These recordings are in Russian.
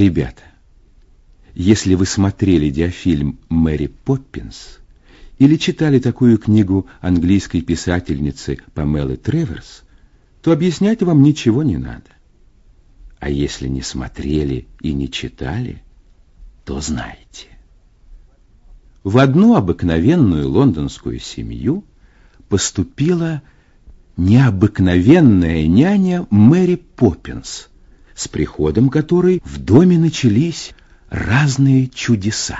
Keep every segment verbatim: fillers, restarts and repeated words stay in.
Ребята, если вы смотрели диафильм «Мэри Поппинс» или читали такую книгу английской писательницы Памелы Треверс, то объяснять вам ничего не надо. А если не смотрели и не читали, то знаете. В одну обыкновенную лондонскую семью поступила необыкновенная няня Мэри Поппинс, с приходом которой в доме начались разные чудеса.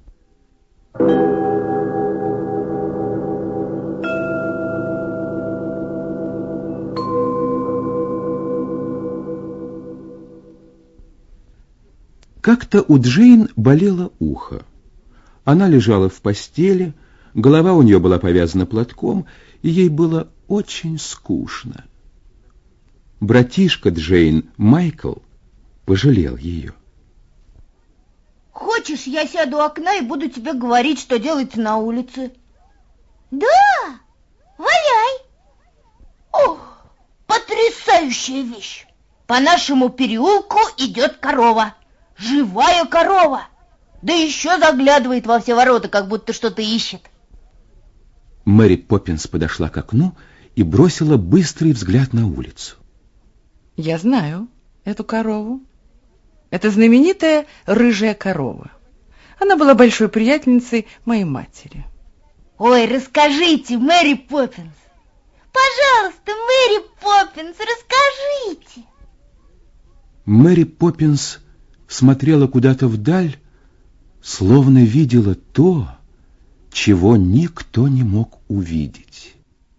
Как-то у Джейн болело ухо. Она лежала в постели, голова у нее была повязана платком, и ей было очень скучно. Братишка Джейн, Майкл, пожалел ее. Хочешь, я сяду у окна и буду тебе говорить, что делать на улице? Да, валяй. Ох, потрясающая вещь. По нашему переулку идет корова. Живая корова. Да еще заглядывает во все ворота, как будто что-то ищет. Мэри Поппинс подошла к окну и бросила быстрый взгляд на улицу. Я знаю эту корову. Это знаменитая рыжая корова. Она была большой приятельницей моей матери. Ой, расскажите, Мэри Поппинс. Пожалуйста, Мэри Поппинс, расскажите. Мэри Поппинс смотрела куда-то вдаль, словно видела то, чего никто не мог увидеть.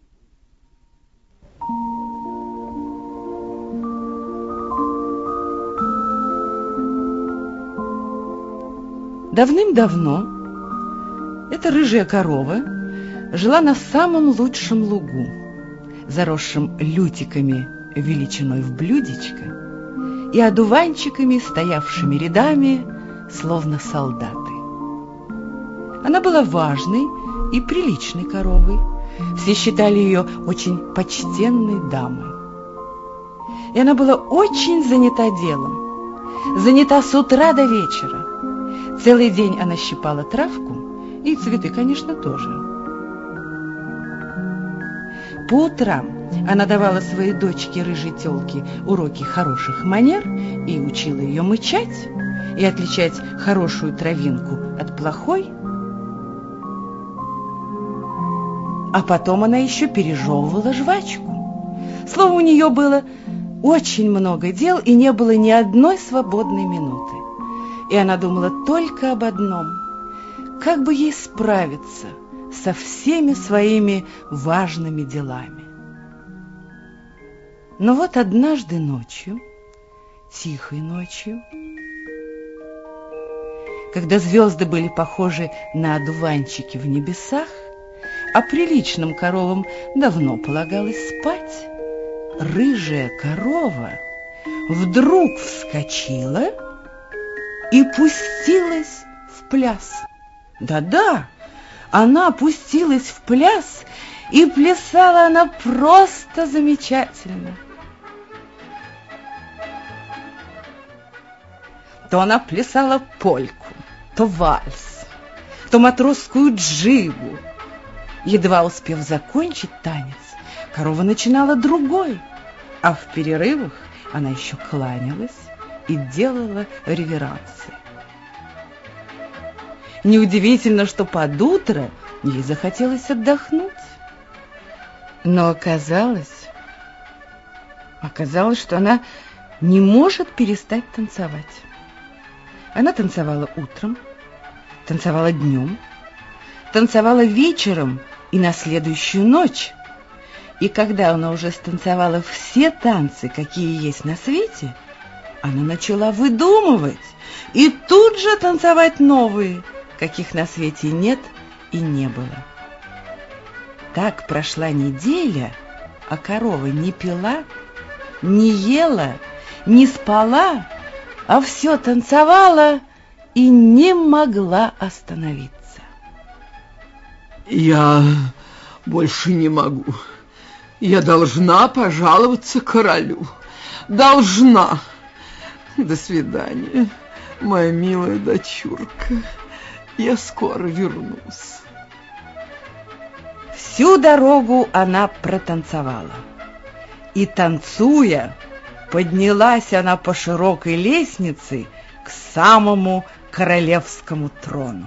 Давным-давно эта рыжая корова жила на самом лучшем лугу, заросшем лютиками величиной в блюдечко и одуванчиками, стоявшими рядами, словно солдаты. Она была важной и приличной коровой. Все считали ее очень почтенной дамой. И она была очень занята делом, занята с утра до вечера. Целый день она щипала травку, и цветы, конечно, тоже. По утрам она давала своей дочке рыжей тёлке уроки хороших манер и учила ее мычать и отличать хорошую травинку от плохой. А потом она еще пережевывала жвачку. Словом, у нее было очень много дел, и не было ни одной свободной минуты. И она думала только об одном: как бы ей справиться со всеми своими важными делами. Но вот однажды ночью, тихой ночью, когда звезды были похожи на одуванчики в небесах, а приличным коровам давно полагалось спать, рыжая корова вдруг вскочила и пустилась в пляс. Да-да, она пустилась в пляс, и плясала она просто замечательно. То она плясала польку, то вальс, то матросскую джигу. Едва успев закончить танец, корова начинала другой, а в перерывах она еще кланялась и делала реверансы. Неудивительно, что под утро ей захотелось отдохнуть. Но оказалось, оказалось, что она не может перестать танцевать. Она танцевала утром, танцевала днем, танцевала вечером и на следующую ночь. И когда она уже станцевала все танцы, какие есть на свете, она начала выдумывать и тут же танцевать новые, каких на свете нет и не было. Так прошла неделя, а корова не пила, не ела, не спала, а все танцевала и не могла остановиться. Я больше не могу. Я должна пожаловаться королю. Должна. До свидания. моя милая дочурка, я скоро вернусь. Всю дорогу она протанцевала. И, танцуя, поднялась она по широкой лестнице к самому королевскому трону.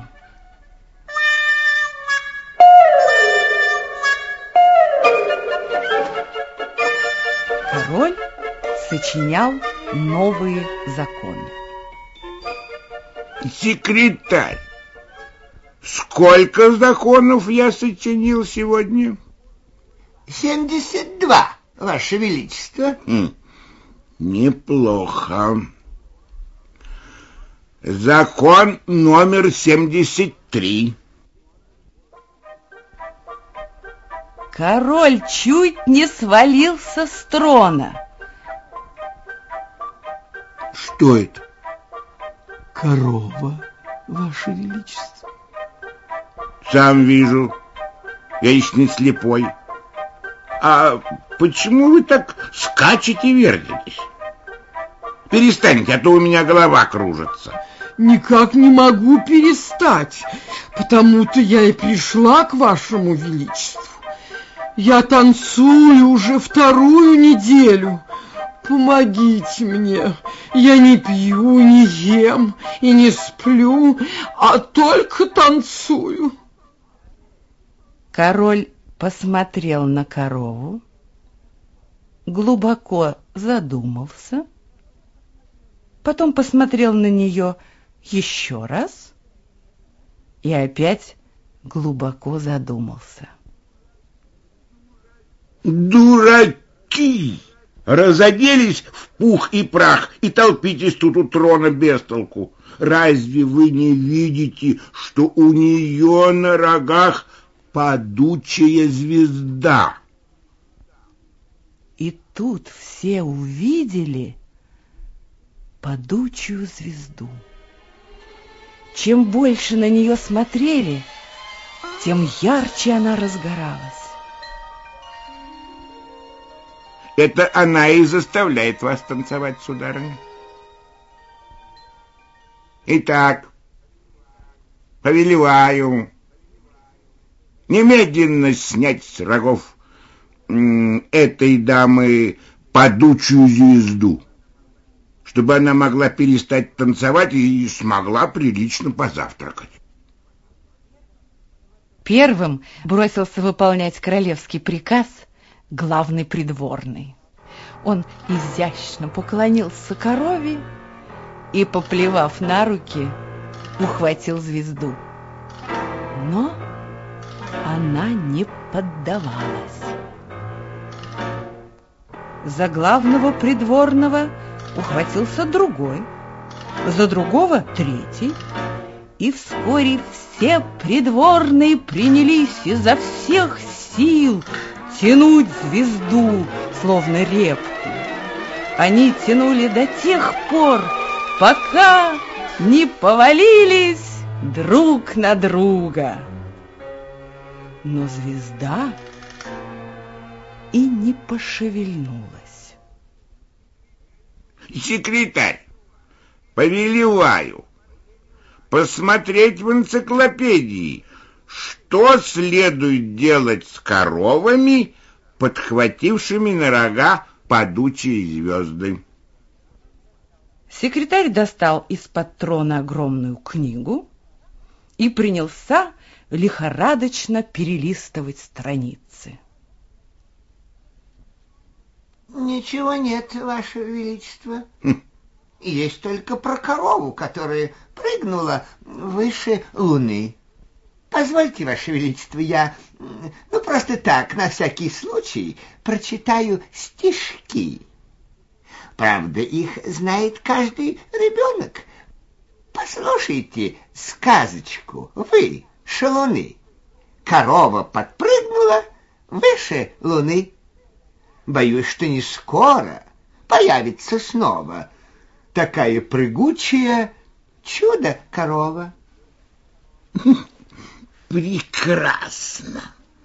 Король сочинял новые законы. Секретарь, сколько законов я сочинил сегодня? Семьдесят два, Ваше Величество. Хм, неплохо. Закон номер семьдесят три. Король чуть не свалился с трона. Что это? Корова, Ваше Величество. Сам вижу. Я еще не слепой. А почему вы так скачете и вертитесь? Перестаньте, а то у меня голова кружится. Никак не могу перестать, потому-то я и пришла к Вашему Величеству. Я танцую уже вторую неделю. Помогите мне. Я не пью, не ем и не сплю, а только танцую. Король посмотрел на корову, глубоко задумался, потом посмотрел на нее еще раз и опять глубоко задумался. Дураки! Разоделись в пух и прах и толпитесь тут у трона без толку. Разве вы не видите, что у нее на рогах падучая звезда? И тут все увидели падучую звезду. Чем больше на нее смотрели, тем ярче она разгоралась. Это она и заставляет вас танцевать, сударыня. Итак, повелеваю немедленно снять с рогов этой дамы падучую звезду, чтобы она могла перестать танцевать и смогла прилично позавтракать. Первым бросился выполнять королевский приказ главный придворный. Он изящно поклонился корове и, поплевав на руки, ухватил звезду. Но она не поддавалась. За главного придворного ухватился другой, за другого третий, и вскоре все придворные принялись изо всех сил тянуть звезду, словно репку. Они тянули до тех пор, пока не повалились друг на друга. Но звезда и не пошевельнулась. Секретарь, повелеваю посмотреть в энциклопедии, что следует делать с коровами, подхватившими на рога падучие звезды. Секретарь достал из-под трона огромную книгу и принялся лихорадочно перелистывать страницы. Ничего нет, Ваше Величество. Хм. Есть только про корову, которая прыгнула выше луны. Позвольте, Ваше Величество, я, ну, просто так, на всякий случай, прочитаю стишки. Правда, их знает каждый ребенок. Послушайте сказочку, вы, шалуны. Корова подпрыгнула выше луны. Боюсь, что не скоро появится снова такая прыгучая чудо-корова. Прекрасно.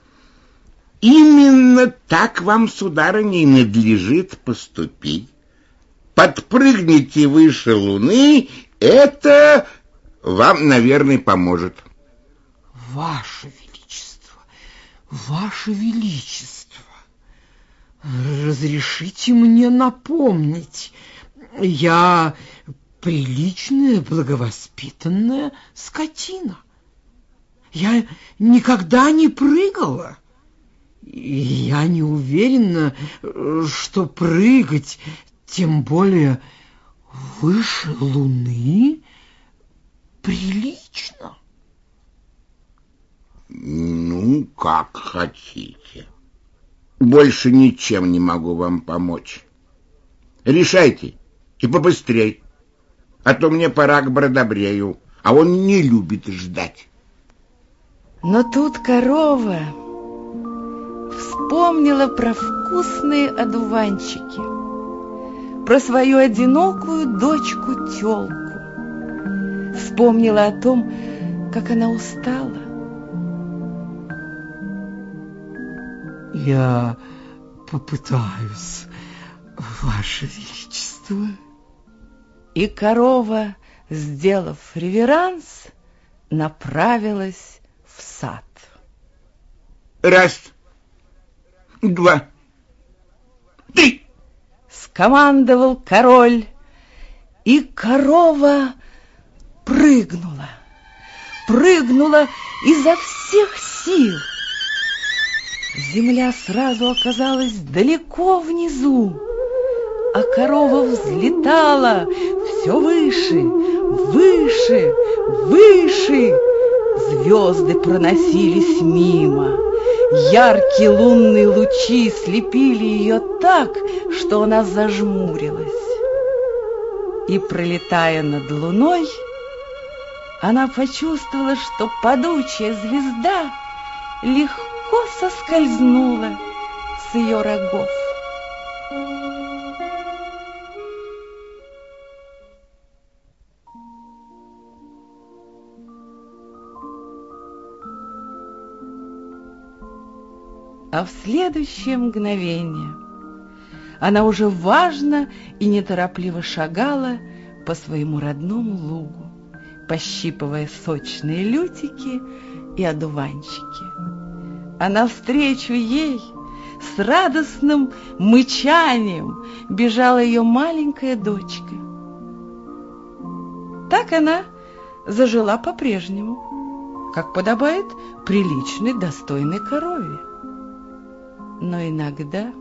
Именно так вам, сударыня, и надлежит поступить. Подпрыгните выше луны Это вам, наверное, поможет. Ваше Величество, Ваше Величество, разрешите мне напомнить, я приличная, благовоспитанная скотина. Я никогда не прыгала. И я не уверена, что прыгать, тем более выше Луны, прилично. Ну, как хотите. Больше ничем не могу вам помочь. Решайте, и побыстрей. А то мне пора к Бродобрею, а он не любит ждать. Но тут корова вспомнила про вкусные одуванчики, про свою одинокую дочку-тёлку. Вспомнила о том, как она устала. Я попытаюсь, Ваше Величество. И корова, сделав реверанс, направилась в сад. Раз, два, три. Скомандовал король, и корова прыгнула, прыгнула изо всех сил. Земля сразу оказалась далеко внизу, а корова взлетала все выше, выше, выше. Звезды проносились мимо. Яркие лунные лучи слепили ее так, что она зажмурилась. И, пролетая над луной, она почувствовала, что падучая звезда легко соскользнула с ее рогов. А в следующее мгновение она уже важно и неторопливо шагала по своему родному лугу, пощипывая сочные лютики и одуванчики. А навстречу ей с радостным мычанием бежала ее маленькая дочка. Так она зажила по-прежнему, как подобает приличной, достойной корове. Но иногда,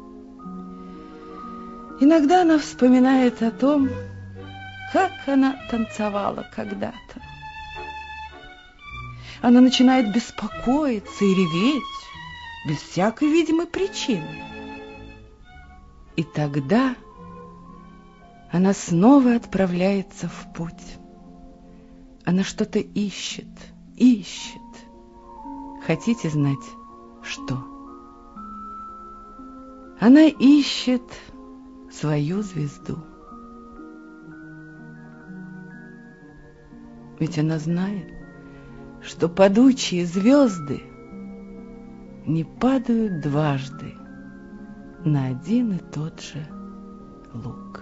иногда она вспоминает о том, как она танцевала когда-то. Она начинает беспокоиться и реветь без всякой видимой причины. И тогда она снова отправляется в путь. Она что-то ищет, ищет. Хотите знать, что? Она ищет свою звезду. Ведь она знает, что падучие звезды не падают дважды на один и тот же луг.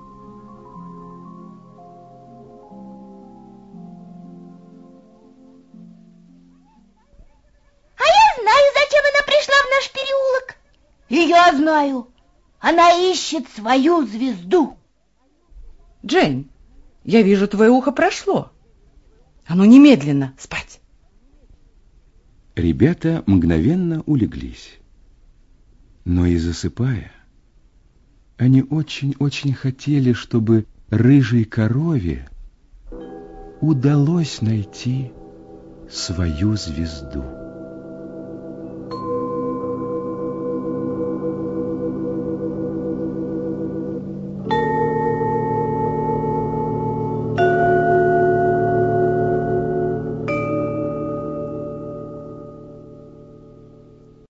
А я знаю, зачем она пришла в наш переулок. И я знаю, она ищет свою звезду. Джейн, я вижу, твое ухо прошло. А ну немедленно спать. Ребята мгновенно улеглись. Но и засыпая, они очень-очень хотели, чтобы рыжей корове удалось найти свою звезду.